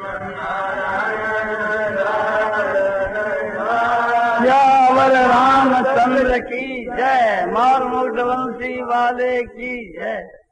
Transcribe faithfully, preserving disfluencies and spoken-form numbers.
सियावर रामचंद्र की जय। मार मुग्ध वंशी वाले की जय।